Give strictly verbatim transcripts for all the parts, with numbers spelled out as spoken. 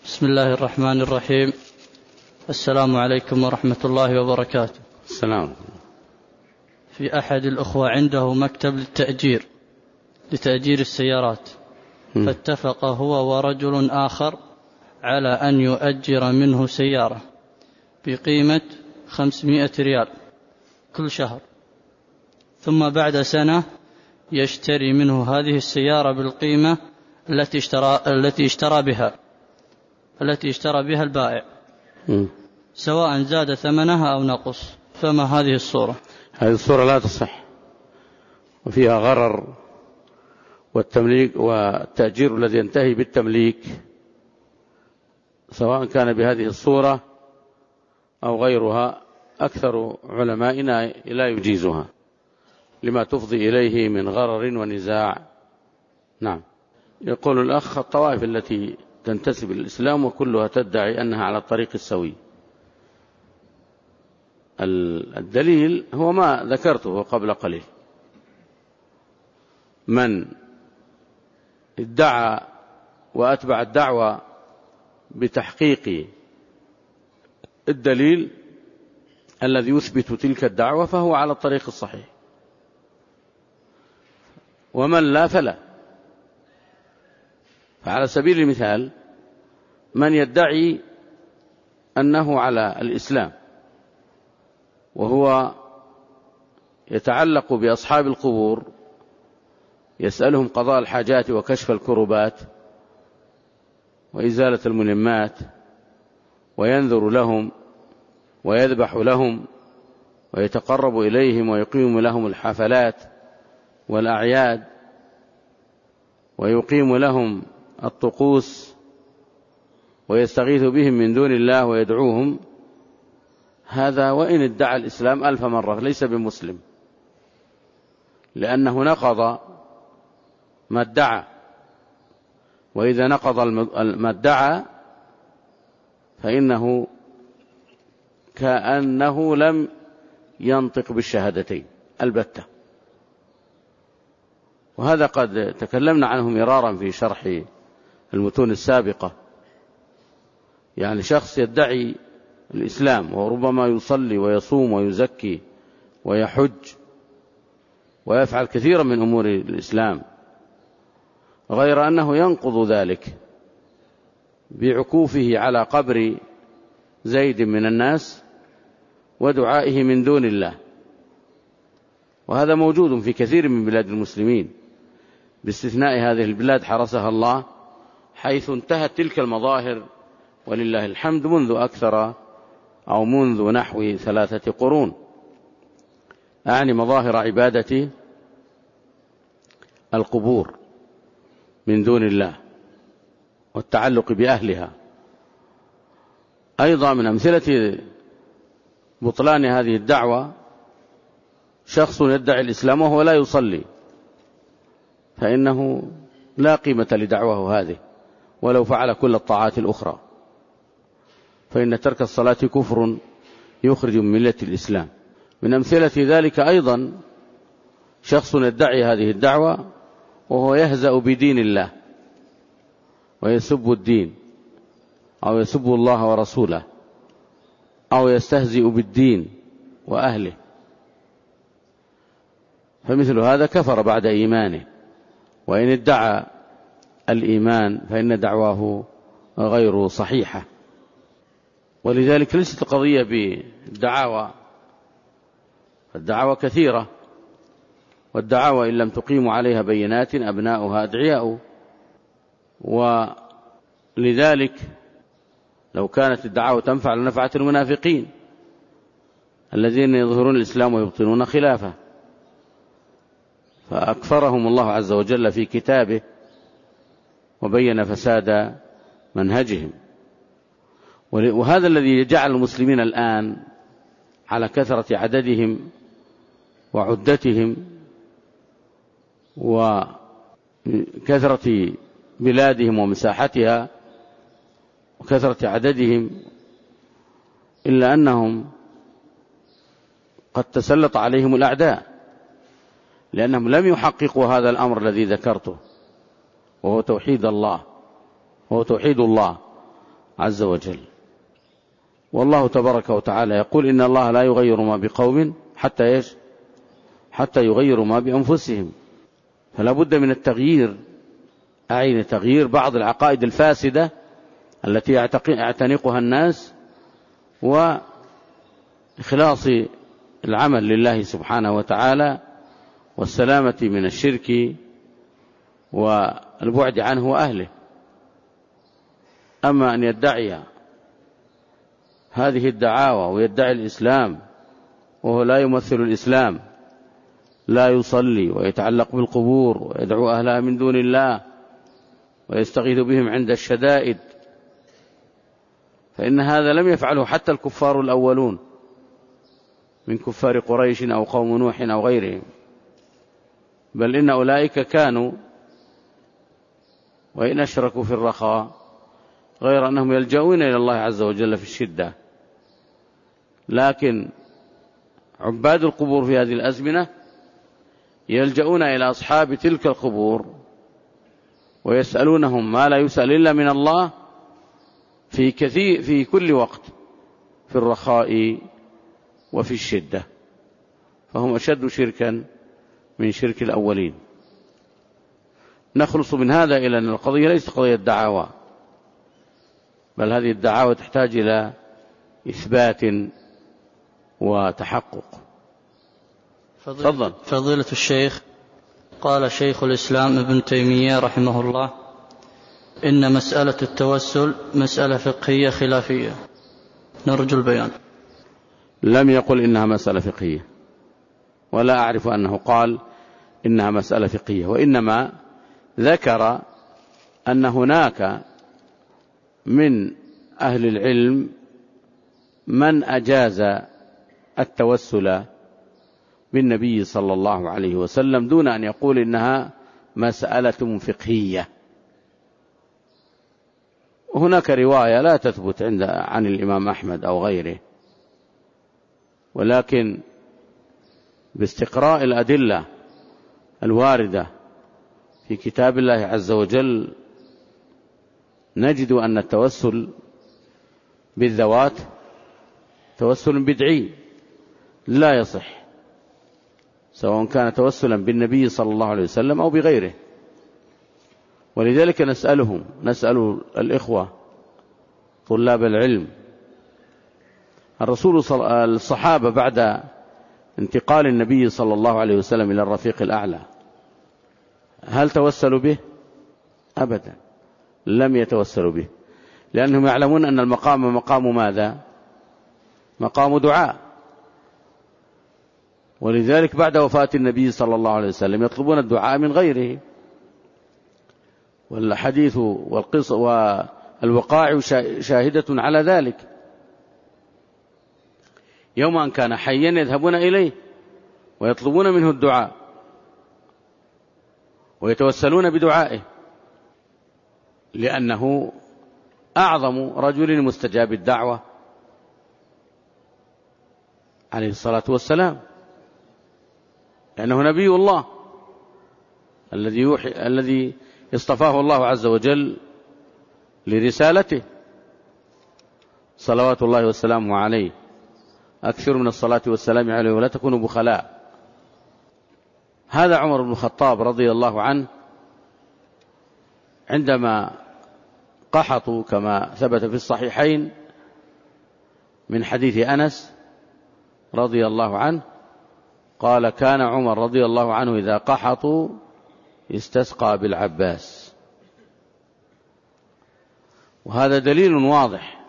بسم الله الرحمن الرحيم. السلام عليكم ورحمة الله وبركاته. السلام. في أحد الأخوة عنده مكتب للتأجير لتأجير السيارات، م. فاتفق هو ورجل آخر على أن يؤجر منه سيارة بقيمة خمسمائة ريال كل شهر، ثم بعد سنة يشتري منه هذه السيارة بالقيمة التي اشترى, التي اشترى بها التي اشترى بها البائع، م. سواء زاد ثمنها أو نقص. فما هذه الصورة؟ هذه الصورة لا تصح، وفيها غرر، والتمليك والتأجير الذي ينتهي بالتمليك سواء كان بهذه الصورة أو غيرها أكثر علمائنا لا يجيزها لما تفضي إليه من غرر ونزاع. نعم. يقول الأخ: الطوائف التي تنتسب للإسلام وكلها تدعي أنها على الطريق السوي. الدليل هو ما ذكرته قبل قليل: من ادعى وأتبع الدعوة بتحقيق الدليل الذي يثبت تلك الدعوة فهو على الطريق الصحيح، ومن لا فلا. فعلى سبيل المثال من يدعي أنه على الإسلام وهو يتعلق بأصحاب القبور، يسألهم قضاء الحاجات وكشف الكربات وإزالة الملمات، وينذر لهم ويذبح لهم ويتقرب إليهم ويقيم لهم الحفلات والأعياد ويقيم لهم الطقوس ويستغيث بهم من دون الله ويدعوهم، هذا وإن ادعى الإسلام ألف مرة ليس بمسلم، لأنه نقض ما ادعى. وإذا نقض ما ادعى فإنه كأنه لم ينطق بالشهادتين البتة. وهذا قد تكلمنا عنه مرارا في شرح المتون السابقة. يعني شخص يدعي الإسلام وربما يصلي ويصوم ويزكي ويحج ويفعل كثيرا من أمور الإسلام، غير أنه ينقض ذلك بعكوفه على قبر زيد من الناس ودعائه من دون الله. وهذا موجود في كثير من بلاد المسلمين باستثناء هذه البلاد حرسها الله، حيث انتهت تلك المظاهر ولله الحمد منذ أكثر أو منذ نحو ثلاثة قرون، أعني مظاهر عبادة القبور من دون الله والتعلق بأهلها. أيضا من أمثلة بطلان هذه الدعوة شخص يدعي الإسلام وهو لا يصلي، فإنه لا قيمة لدعوه هذه ولو فعل كل الطاعات الأخرى، فإن ترك الصلاة كفر يخرج من ملة الإسلام. من أمثلة ذلك أيضا شخص يدعي هذه الدعوة وهو يهزأ بدين الله ويسب الدين أو يسب الله ورسوله أو يستهزئ بالدين وأهله، فمثل هذا كفر بعد إيمانه، وإن ادعى الإيمان فإن دعواه غير صحيحة. ولذلك ليست القضية بالدعاوى، الدعاوى كثيرة، والدعاوى إن لم تقيموا عليها بينات أبناؤها أدعياء. ولذلك لو كانت الدعاوى تنفع لنفعت المنافقين الذين يظهرون الإسلام ويبطنون خلافه، فأكفرهم الله عز وجل في كتابه وبين فساد منهجهم. وهذا الذي جعل المسلمين الآن على كثرة عددهم وعدتهم وكثرة بلادهم ومساحتها وكثرة عددهم، إلا أنهم قد تسلط عليهم الأعداء لأنهم لم يحققوا هذا الأمر الذي ذكرته، وهو توحيد الله وهو توحيد الله عز وجل. والله تبارك وتعالى يقول إن الله لا يغير ما بقوم حتى إيش؟ حتى يغيروا ما بأنفسهم. فلا بد من التغيير، أعني تغيير بعض العقائد الفاسدة التي يعتنقها الناس، وإخلاص العمل لله سبحانه وتعالى، والسلامة من الشرك والبعد عنه وأهله. أما أن يدعي هذه الدعاوى ويدعي الإسلام وهو لا يمثل الإسلام، لا يصلي ويتعلق بالقبور ويدعو أهلها من دون الله ويستغيث بهم عند الشدائد، فإن هذا لم يفعله حتى الكفار الأولون من كفار قريش أو قوم نوح أو غيرهم، بل إن أولئك كانوا وإن أشركوا في الرخاء، غير أنهم يلجؤون إلى الله عز وجل في الشدة. لكن عباد القبور في هذه الأزمنة يلجؤون إلى أصحاب تلك القبور ويسألونهم ما لا يسأل إلا من الله في كثير في كل وقت، في الرخاء وفي الشدة، فهم أشد شركا من شرك الأولين. نخلص من هذا إلى أن القضية ليست قضية دعاوى، بل هذه الدعاوى تحتاج إلى إثبات وتحقق. فضيلة, فضيلة الشيخ، قال شيخ الإسلام ابن تيمية رحمه الله إن مسألة التوسل مسألة فقهية خلافية، نرجو البيان. لم يقل إنها مسألة فقهية، ولا أعرف أنه قال إنها مسألة فقهية، وإنما ذكر أن هناك من أهل العلم من أجاز التوسل بالنبي صلى الله عليه وسلم دون أن يقول إنها مسألة فقهية. هناك رواية لا تثبت عند عن الإمام أحمد أو غيره، ولكن باستقراء الأدلة الواردة في كتاب الله عز وجل نجد أن التوسل بالذوات توسل بدعي لا يصح، سواء كان توسلا بالنبي صلى الله عليه وسلم أو بغيره. ولذلك نسألهم نسأل الإخوة طلاب العلم، الرسول صل... الصحابة بعد انتقال النبي صلى الله عليه وسلم إلى الرفيق الأعلى هل توسلوا به؟ أبدا، لم يتوسلوا به، لأنهم يعلمون أن المقام مقام ماذا؟ مقام دعاء. ولذلك بعد وفاة النبي صلى الله عليه وسلم يطلبون الدعاء من غيره. والحديث والقصة والوقائع شاهدة على ذلك. يوم أن كان حيا يذهبون إليه ويطلبون منه الدعاء ويتوسلون بدعائه، لأنه أعظم رجل مستجاب الدعوة عليه الصلاة والسلام، لأنه نبي الله الذي يوحي الذي اصطفاه الله عز وجل لرسالته، صلوات الله والسلام عليه. أكثر من الصلاة والسلام عليه ولا تكونوا بخلاء. هذا عمر بن الخطاب رضي الله عنه عندما قحطوا كما ثبت في الصحيحين من حديث أنس رضي الله عنه قال كان عمر رضي الله عنه إذا قحطوا استسقى بالعباس. وهذا دليل واضح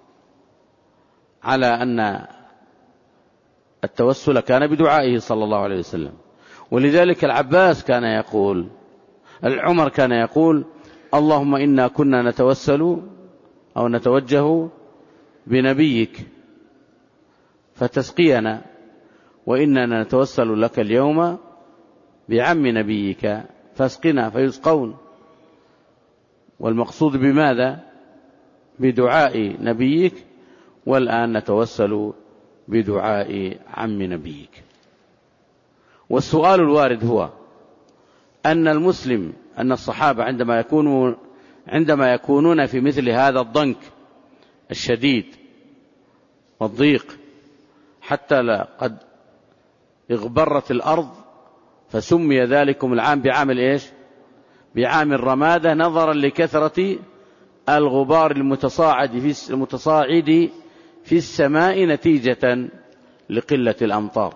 على أن التوسل كان بدعائه صلى الله عليه وسلم. ولذلك العباس كان يقول، العمر كان يقول اللهم إنا كنا نتوسل أو نتوجه بنبيك فتسقينا، وإننا نتوسل لك اليوم بعم نبيك فاسقنا فيسقون. والمقصود بماذا؟ بدعاء نبيك، والآن نتوسل بدعاء عم نبيك. والسؤال الوارد هو أن المسلم أن الصحابة عندما يكونوا عندما يكونون في مثل هذا الضنك الشديد والضيق، حتى لا قد اغبرت الأرض، فسمي ذلكم العام بعام الإيش؟ بعام الرمادة، نظرا لكثرة الغبار المتصاعد في المتصاعد في السماء نتيجة لقلة الأمطار.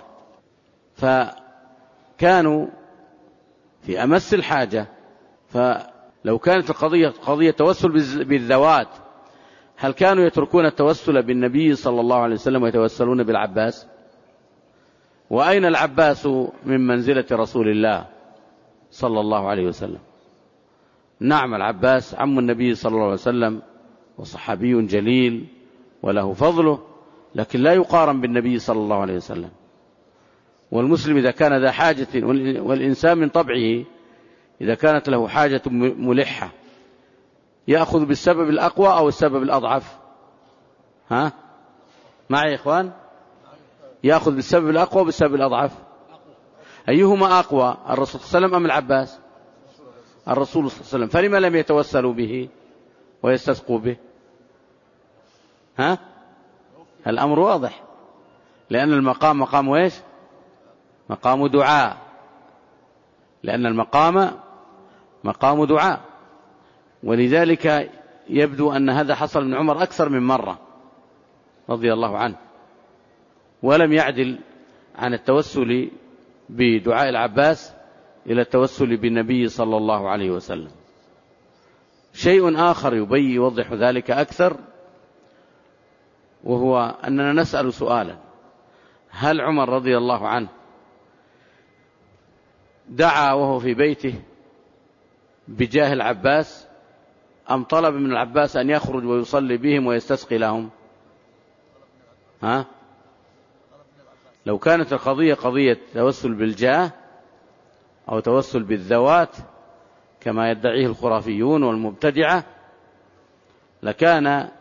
فكانوا في أمس الحاجة. فلو كانت القضية قضية توسل بالذوات، هل كانوا يتركون التوسل بالنبي صلى الله عليه وسلم ويتوسلون بالعباس؟ وأين العباس من منزلة رسول الله صلى الله عليه وسلم؟ نعم، العباس عم النبي صلى الله عليه وسلم وصحابي جليل وله فضله، لكن لا يقارن بالنبي صلى الله عليه وسلم. والمسلم إذا كان ذا حاجة، والإنسان من طبعه إذا كانت له حاجة ملحة يأخذ بالسبب الأقوى أو السبب الأضعف؟ ها معي يا إخوان؟ يأخذ بالسبب الأقوى بالسبب الأضعف؟ أيهما أقوى، الرسول صلى الله عليه وسلم أم العباس؟ الرسول صلى الله عليه وسلم. فلما لم يتوسلوا به ويستسقوا به؟ ها الأمر واضح، لأن المقام مقام ويش؟ مقام دعاء، لأن المقام مقام دعاء. ولذلك يبدو أن هذا حصل من عمر أكثر من مرة رضي الله عنه، ولم يعدل عن التوسل بدعاء العباس إلى التوسل بالنبي صلى الله عليه وسلم. شيء آخر يبين يوضح ذلك أكثر، وهو أننا نسأل سؤالا: هل عمر رضي الله عنه دعا وهو في بيته بجاه العباس، أم طلب من العباس أن يخرج ويصلي بهم ويستسقي لهم؟ ها؟ لو كانت القضية قضية توسل بالجاه أو توسل بالذوات كما يدعيه الخرافيون والمبتدعة، لكان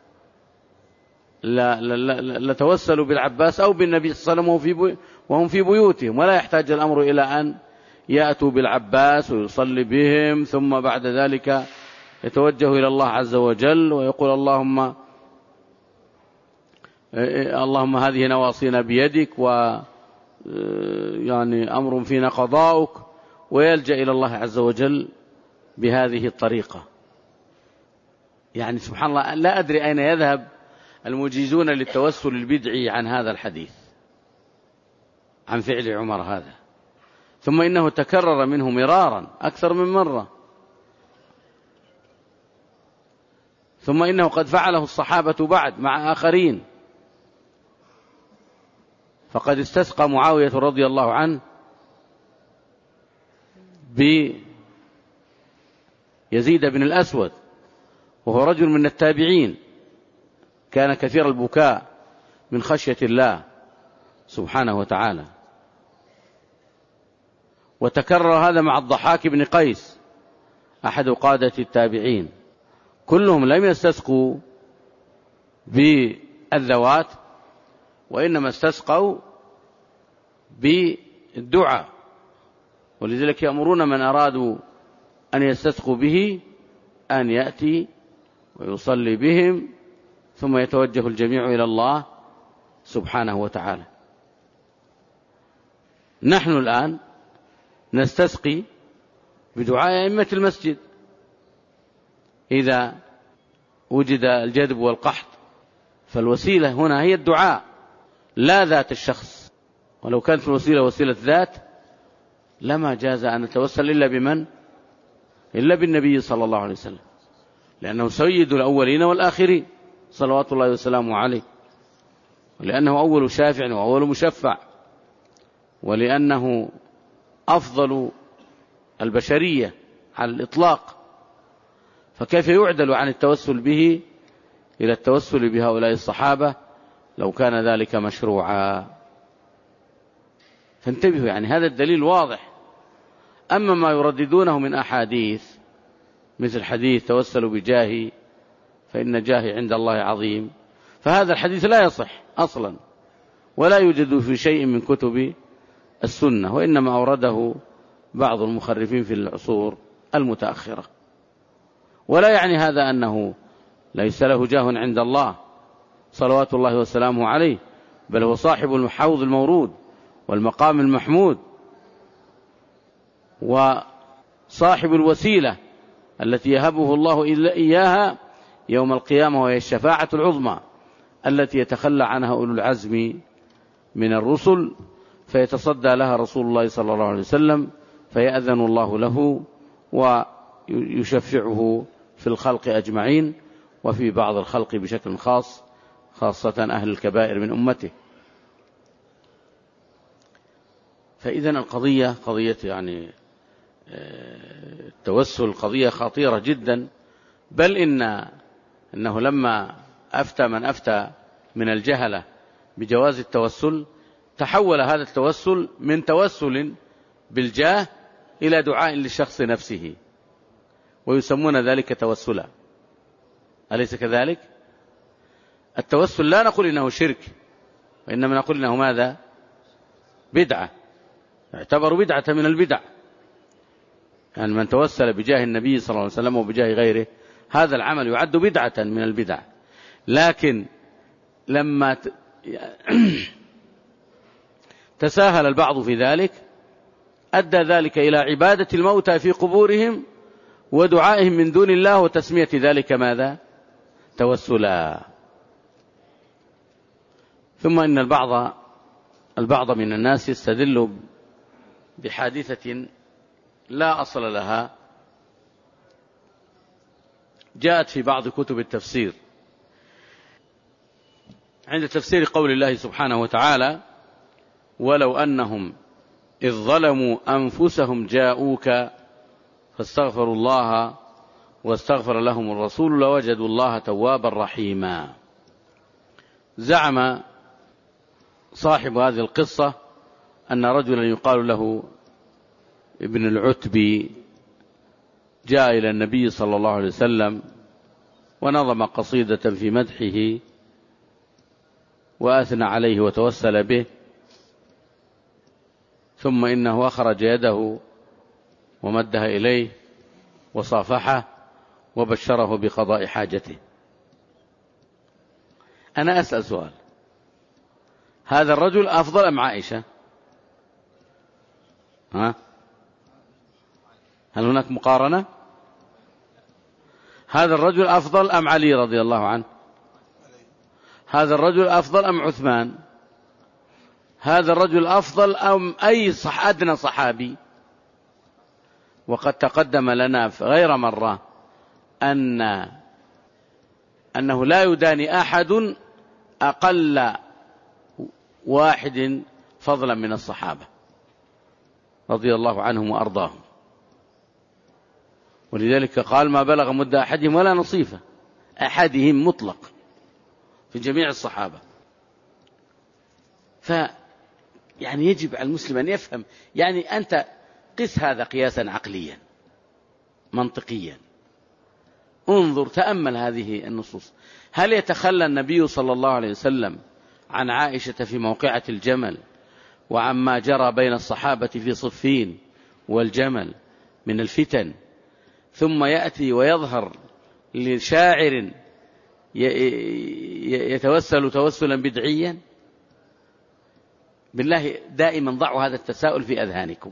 لتوسلوا بالعباس أو بالنبي صلى الله عليه وسلم وهم في بيوتهم، ولا يحتاج الأمر إلى أن يأتوا بالعباس ويصلي بهم ثم بعد ذلك يتوجه إلى الله عز وجل ويقول: اللهم اللهم هذه نواصينا بيدك، و يعني أمر فينا قضاؤك، ويلجأ إلى الله عز وجل بهذه الطريقة. يعني سبحان الله، لا أدري أين يذهب المجيزون للتوسل البدعي عن هذا الحديث، عن فعل عمر هذا. ثم إنه تكرر منه مرارا أكثر من مرة، ثم إنه قد فعله الصحابة بعد مع آخرين. فقد استسقى معاوية رضي الله عنه بيزيد بن الأسود، وهو رجل من التابعين، كان كثير البكاء من خشية الله سبحانه وتعالى. وتكرر هذا مع الضحاك بن قيس أحد قادة التابعين. كلهم لم يستسقوا بالذوات، وإنما استسقوا بالدعاء. ولذلك يأمرون من أرادوا أن يستسقوا به أن يأتي ويصلي بهم، ثم يتوجه الجميع إلى الله سبحانه وتعالى. نحن الآن نستسقي بدعاء أئمة المسجد إذا وجد الجدب والقحط، فالوسيلة هنا هي الدعاء لا ذات الشخص. ولو كانت الوسيلة وسيلة ذات لما جاز أن نتوسل إلا بمن؟ إلا بالنبي صلى الله عليه وسلم، لأنه سيد الأولين والآخرين صلوات الله وسلامه عليه، ولأنه أول شافع وأول مشفع، ولأنه أفضل البشرية على الإطلاق. فكيف يعدل عن التوسل به إلى التوسل بهؤلاء الصحابة لو كان ذلك مشروعا؟ فانتبهوا، يعني هذا الدليل واضح. أما ما يرددونه من أحاديث مثل حديث توسلوا بجاهي فإن جاهي عند الله عظيم، فهذا الحديث لا يصح أصلا، ولا يوجد في شيء من كتب السنة، وإنما أورده بعض المخرفين في العصور المتأخرة. ولا يعني هذا أنه ليس له جاه عند الله صلوات الله وسلامه عليه، بل هو صاحب الحوض المورود والمقام المحمود، وصاحب الوسيلة التي يهبه الله إياها يوم القيامة، وهي الشفاعة العظمى التي يتخلى عنها أولو العزم من الرسل، فيتصدى لها رسول الله صلى الله عليه وسلم، فيأذن الله له ويشفعه في الخلق أجمعين، وفي بعض الخلق بشكل خاص، خاصة أهل الكبائر من أمته. فإذا القضية قضية يعني التوسل قضية خطيرة جدا، بل إن إنه لما أفتى من أفتى من الجهلة بجواز التوسل، تحول هذا التوسل من توسل بالجاه إلى دعاء للشخص نفسه، ويسمون ذلك توسلا. أليس كذلك؟ التوسل لا نقول إنه شرك، وإنما نقول إنه ماذا؟ بدعة، يعتبر بدعة من البدع. يعني من توسل بجاه النبي صلى الله عليه وسلم وبجاه غيره، هذا العمل يعد بدعة من البدع. لكن لما تساهل البعض في ذلك، أدى ذلك إلى عبادة الموتى في قبورهم ودعائهم من دون الله، وتسمية ذلك ماذا؟ توسلا. ثم إن البعض البعض من الناس يستدل بحادثة لا أصل لها، جاءت في بعض كتب التفسير عند تفسير قول الله سبحانه وتعالى: ولو أنهم إذ ظلموا أنفسهم جاءوك فاستغفروا الله واستغفر لهم الرسول لوجدوا الله توابا رحيما. زعم صاحب هذه القصة أن رجلا يقال له ابن العتبي جاء إلى النبي صلى الله عليه وسلم ونظم قصيدة في مدحه وأثنى عليه وتوسل به، ثم إنه أخرج يده ومدها إليه وصافحه وبشره بقضاء حاجته. أنا أسأل سؤال: هذا الرجل أفضل أم عائشة؟ ها؟ هل هناك مقارنة؟ هذا الرجل أفضل أم علي رضي الله عنه؟ هذا الرجل أفضل أم عثمان؟ هذا الرجل أفضل أم أي صح أدنى صحابي؟ وقد تقدم لنا غير مرة أن أنه لا يداني أحد أقل واحد فضلا من الصحابة رضي الله عنهم وأرضاهم، ولذلك قال: ما بلغ مد أحدهم ولا نصيفه، أحدهم مطلق في جميع الصحابة. ف يعني يجب على المسلم أن يفهم، يعني أنت قس هذا قياسا عقليا منطقيا، انظر تأمل هذه النصوص. هل يتخلى النبي صلى الله عليه وسلم عن عائشة في موقعة الجمل وعما جرى بين الصحابة في صفين والجمل من الفتن، ثم يأتي ويظهر لشاعر يتوسل توسلا بدعيا؟ بالله دائما ضعوا هذا التساؤل في أذهانكم،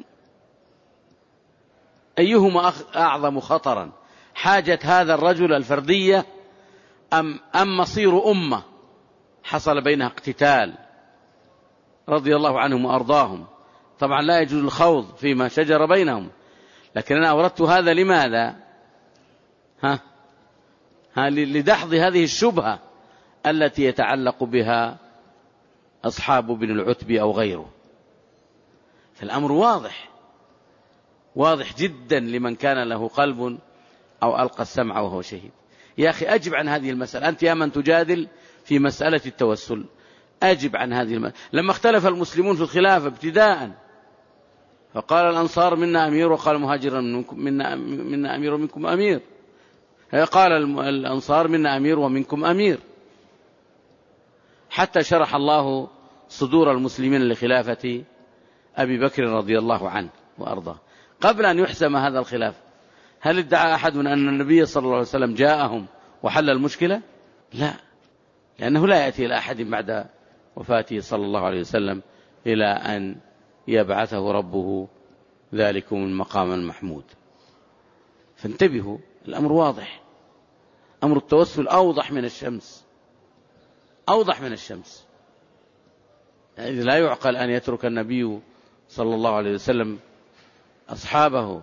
أيهما أعظم خطرا، حاجة هذا الرجل الفردية أم, أم مصير أمة حصل بينها اقتتال رضي الله عنهم وأرضاهم؟ طبعا لا يجوز الخوض فيما شجر بينهم، لكن أنا أوردت هذا لماذا؟ ها؟ ها لدحض هذه الشبهة التي يتعلق بها أصحاب بن العتبي أو غيره. فالأمر واضح واضح جدا لمن كان له قلب أو ألقى السمع وهو شهيد. يا أخي أجب عن هذه المسألة، أنت يا من تجادل في مسألة التوسل أجب عن هذه المسألة. لما اختلف المسلمون في الخلافة ابتداء، فقال الأنصار منا أمير، وقال المهاجر منا, منا أمير ومنكم أمير، قال الأنصار منا أمير ومنكم أمير، حتى شرح الله صدور المسلمين لخلافة أبي بكر رضي الله عنه وأرضاه. قبل أن يحسم هذا الخلاف، هل ادعى أحد من أن النبي صلى الله عليه وسلم جاءهم وحل المشكلة؟ لا، لأنه لا يأتي إلى أحد بعد وفاته صلى الله عليه وسلم إلى أن يبعثه ربه ذلكم المقام المحمود. فانتبهوا، الأمر واضح، أمر التوسل أوضح من الشمس، أوضح من الشمس. يعني لا يعقل أن يترك النبي صلى الله عليه وسلم أصحابه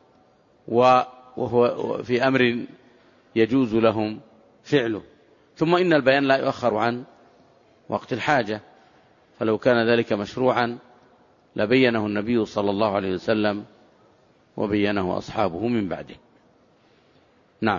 وهو في أمر يجوز لهم فعله. ثم إن البيان لا يؤخر عن وقت الحاجة، فلو كان ذلك مشروعا لبينه النبي صلى الله عليه وسلم وبينه أصحابه من بعده. نعم.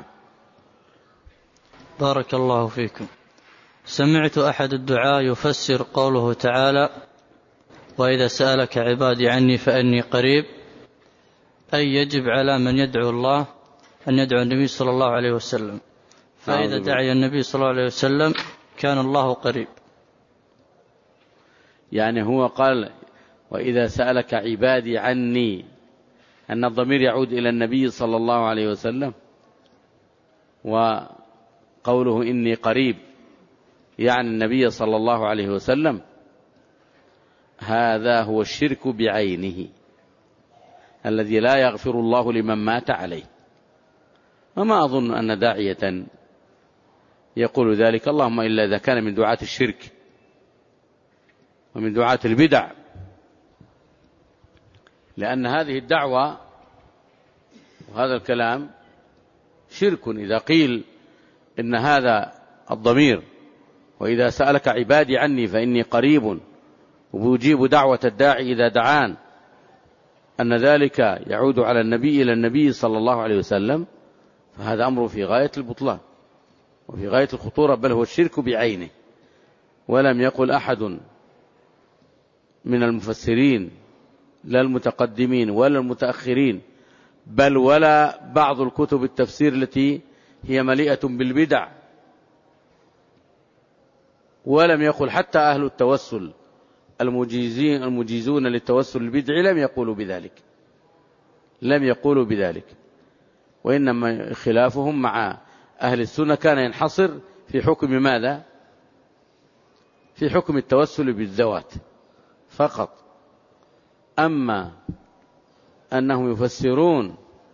بارك الله فيكم. سمعت أحد الدعاة يفسر قوله تعالى: وإذا سألك عبادي عني فإني قريب، أي يجب على من يدعو الله أن يدعو النبي صلى الله عليه وسلم، فإذا دعي النبي صلى الله عليه وسلم كان الله قريب. يعني هو قال وإذا سألك عبادي عني، أن الضمير يعود إلى النبي صلى الله عليه وسلم، وقوله إني قريب يعني النبي صلى الله عليه وسلم. هذا هو الشرك بعينه الذي لا يغفر الله لمن مات عليه. وما أظن أن داعية يقول ذلك، اللهم إلا إذا كان من دعاة الشرك ومن دعاة البدع، لأن هذه الدعوة وهذا الكلام شرك. إذا قيل إن هذا الضمير وإذا سألك عبادي عني فإني قريب وبيجيب دعوة الداعي إذا دعان، أن ذلك يعود على النبي إلى النبي صلى الله عليه وسلم، فهذا أمر في غاية البطلان وفي غاية الخطورة، بل هو الشرك بعينه. ولم يقل أحد من المفسرين لا المتقدمين ولا المتأخرين، بل ولا بعض الكتب التفسير التي هي مليئة بالبدع، ولم يقل حتى أهل التوسل المجيزين المجيزون للتوسل البدعي لم يقولوا بذلك، لم يقولوا بذلك. وإنما خلافهم مع أهل السنة كان ينحصر في حكم ماذا؟ في حكم التوسل بالذوات فقط. أما أنهم يفسرون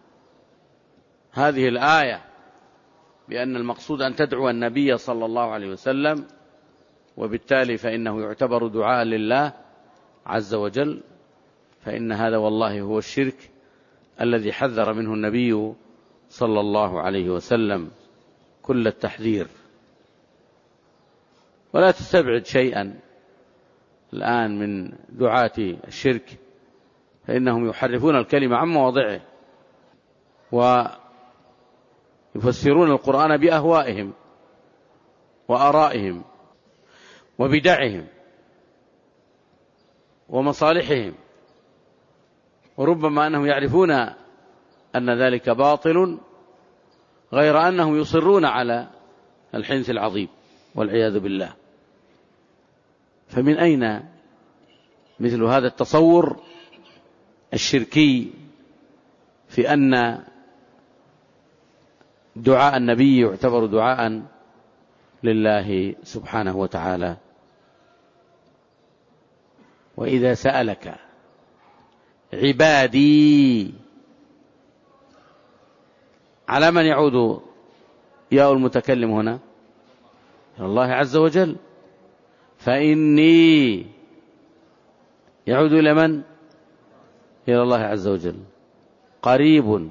هذه الآية بأن المقصود أن تدعو النبي صلى الله عليه وسلم، وبالتالي فإنه يعتبر دعاء لله عز وجل، فإن هذا والله هو الشرك الذي حذر منه النبي صلى الله عليه وسلم كل التحذير. ولا تستبعد شيئا الآن من دعاة الشرك، فإنهم يحرفون الكلمة عن مواضعه ويفسرون القرآن بأهوائهم وآرائهم وبدعهم ومصالحهم، وربما أنهم يعرفون أن ذلك باطل، غير أنهم يصرون على الحنث العظيم والعياذ بالله. فمن أين مثل هذا التصور الشركي في أن دعاء النبي يعتبر دعاء لله سبحانه وتعالى؟ وإذا سألك عبادي، على من يعود ياء المتكلم هنا؟ إلى الله عز وجل. فإني يعود إلى من؟ إلى الله عز وجل. قريب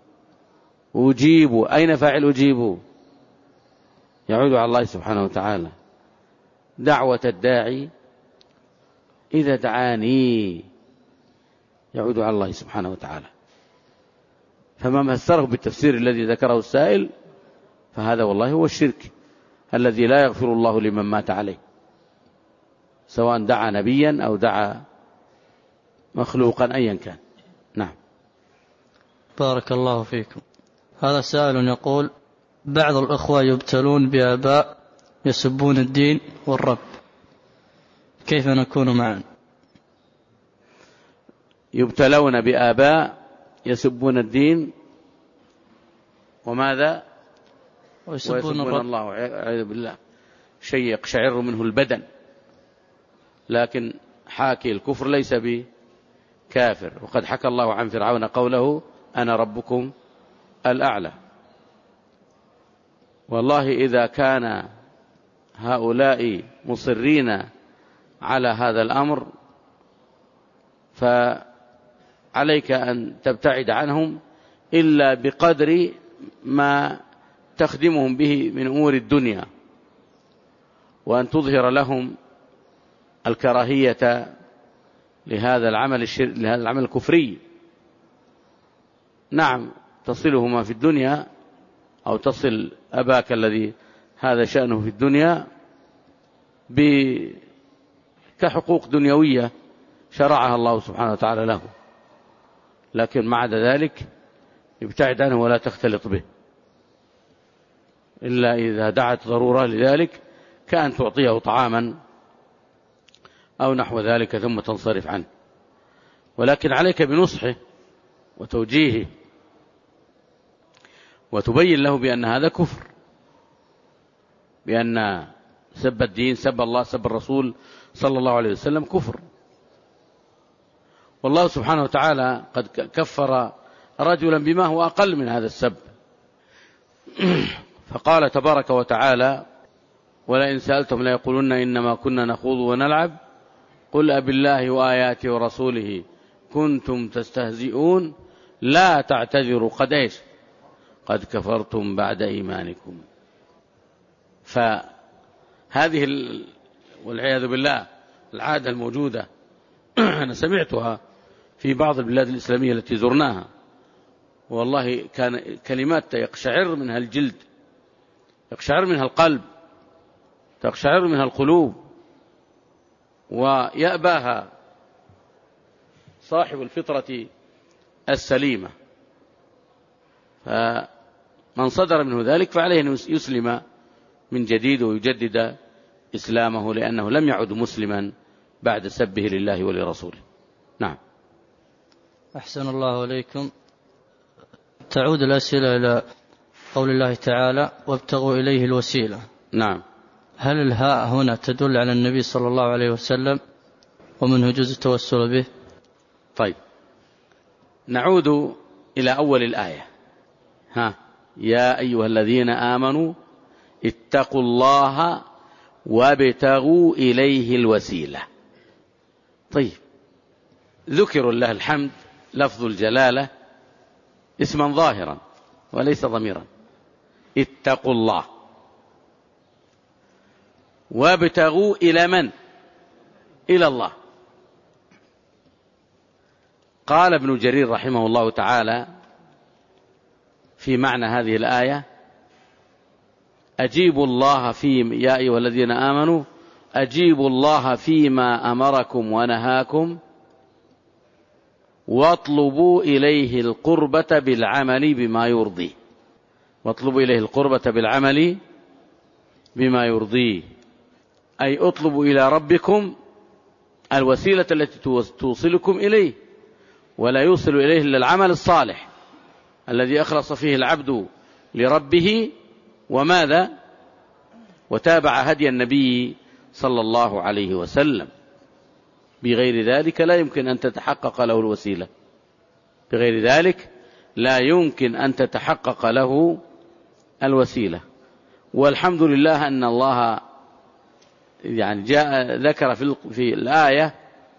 أجيب، أين فاعل أجيب؟ يعود على الله سبحانه وتعالى. دعوة الداعي إذا دعاني يعود على الله سبحانه وتعالى. فما فسره بالتفسير الذي ذكره السائل فهذا والله هو الشرك الذي لا يغفر الله لمن مات عليه، سواء دعا نبيا أو دعا مخلوقا أيا كان. نعم. بارك الله فيكم. هذا سائل يقول: بعض الأخوة يبتلون بآباء يسبون الدين والرب، كيف نكون معا؟ يبتلون بآباء يسبون الدين وماذا؟ ويسبون الله والعياذ بالله، شيء يقشعر منه البدن. لكن حاكي الكفر ليس بكافر. وقد حكى الله عن فرعون قوله أنا ربكم الأعلى. والله إذا كان هؤلاء مصرين على هذا الأمر فعليك أن تبتعد عنهم إلا بقدر ما تخدمهم به من أمور الدنيا، وأن تظهر لهم الكراهية لهذا العمل لهذا العمل الكفري. نعم تصلهما في الدنيا، أو تصل أباك الذي هذا شأنه في الدنيا كحقوق دنيوية شرعها الله سبحانه وتعالى له، لكن مع ذلك ابتعد عنه ولا تختلط به إلا إذا دعت ضرورة لذلك، كأن تعطيه طعاما أو نحو ذلك ثم تنصرف عنه. ولكن عليك بنصحه وتوجيهه وتبين له بأن هذا كفر، بأن سب الدين، سب الله، سب الرسول صلى الله عليه وسلم كفر. والله سبحانه وتعالى قد كفر رجلا بما هو أقل من هذا السب، فقال تبارك وتعالى ولئن سألتم ليقولن إنما كنا نخوض ونلعب قل أبالله وآياته ورسوله كنتم تستهزئون لا تعتذروا قد إيش قد كفرتم بعد إيمانكم. فهذه ال... والعياذ بالله العادة الموجودة أنا سمعتها في بعض البلاد الإسلامية التي زرناها، والله كان كلمات يقشعر منها الجلد، يقشعر منها القلب، تقشعر منها القلوب، ويأباها صاحب الفطرة السليمة. فمن صدر منه ذلك فعليه أن يسلم من جديد ويجدد إسلامه، لأنه لم يعد مسلما بعد سبه لله ولرسوله. نعم. أحسن الله إليكم. تعود الأسئلة إلى قول الله تعالى وابتغوا إليه الوسيلة. نعم. هل الهاء هنا تدل على النبي صلى الله عليه وسلم ومنه جزء التوسل به؟ طيب نعود إلى أول الآية. ها يا أيها الذين آمنوا اتقوا الله وابتغوا إليه الوسيلة. طيب ذكر الله الحمد لفظ الجلالة اسما ظاهرا وليس ضميرا، اتقوا الله. وابتغوا إلى من؟ إلى الله. قال ابن جرير رحمه الله تعالى في معنى هذه الآية أجيبوا الله في يا أيها الذين آمنوا أجيبوا الله فيما أمركم ونهاكم واطلبوا إليه القربة بالعمل بما يرضيه. واطلبوا إليه القربة بالعمل بما يرضيه، أي اطلبوا إلى ربكم الوسيلة التي توصلكم إليه، ولا يوصل إليه إلا العمل الصالح الذي أخلص فيه العبد لربه وماذا وتابع هدي النبي صلى الله عليه وسلم. بغير ذلك لا يمكن أن تتحقق له الوسيلة، بغير ذلك لا يمكن أن تتحقق له الوسيلة. والحمد لله أن الله يعني جاء ذكر في في الآية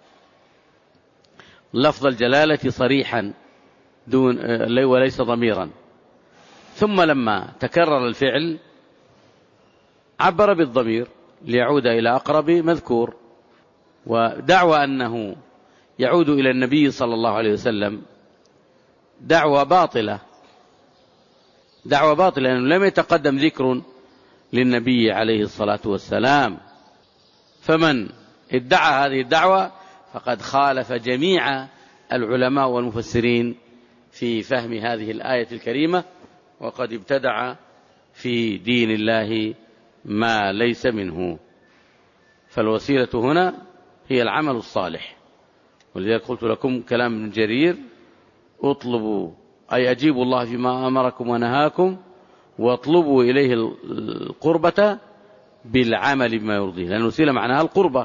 لفظ الجلالة صريحا دون وليس ضميرا، ثم لما تكرر الفعل عبر بالضمير ليعود إلى أقرب مذكور. ودعوى أنه يعود إلى النبي صلى الله عليه وسلم دعوة باطلة، دعوة باطلة لأنه لم يتقدم ذكر للنبي عليه الصلاة والسلام. فمن ادعى هذه الدعوة فقد خالف جميع العلماء والمفسرين في فهم هذه الآية الكريمة، وقد ابتدع في دين الله ما ليس منه. فالوسيلة هنا هي العمل الصالح، ولذلك قلت لكم كلام ابن جرير اطلبوا أي أجيبوا الله فيما أمركم ونهاكم واطلبوا إليه القربة بالعمل بما يرضيه، لأن الوسيلة معناها القربة،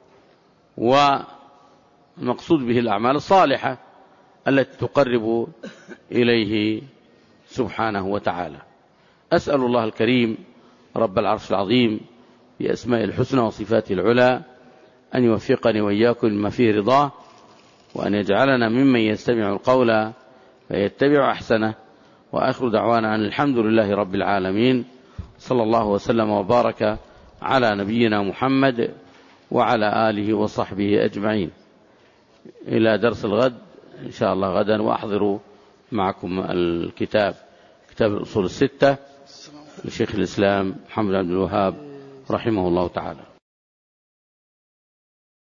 ومقصود به الأعمال الصالحة التي تقرب إليه سبحانه وتعالى. أسأل الله الكريم رب العرش العظيم بأسماء الحسنى وصفاته العلى أن يوفقني وإياكم لما فيه رضاه، وأن يجعلنا ممن يستمع القول فيتبع أحسنه. وآخر دعوانا أن الحمد لله رب العالمين، صلى الله وسلم وبارك على نبينا محمد وعلى آله وصحبه أجمعين. إلى درس الغد إن شاء الله غدا، وأحضروا معكم الكتاب، كتاب الأصول الستة لشيخ الإسلام محمد بن عبد الوهاب رحمه الله تعالى.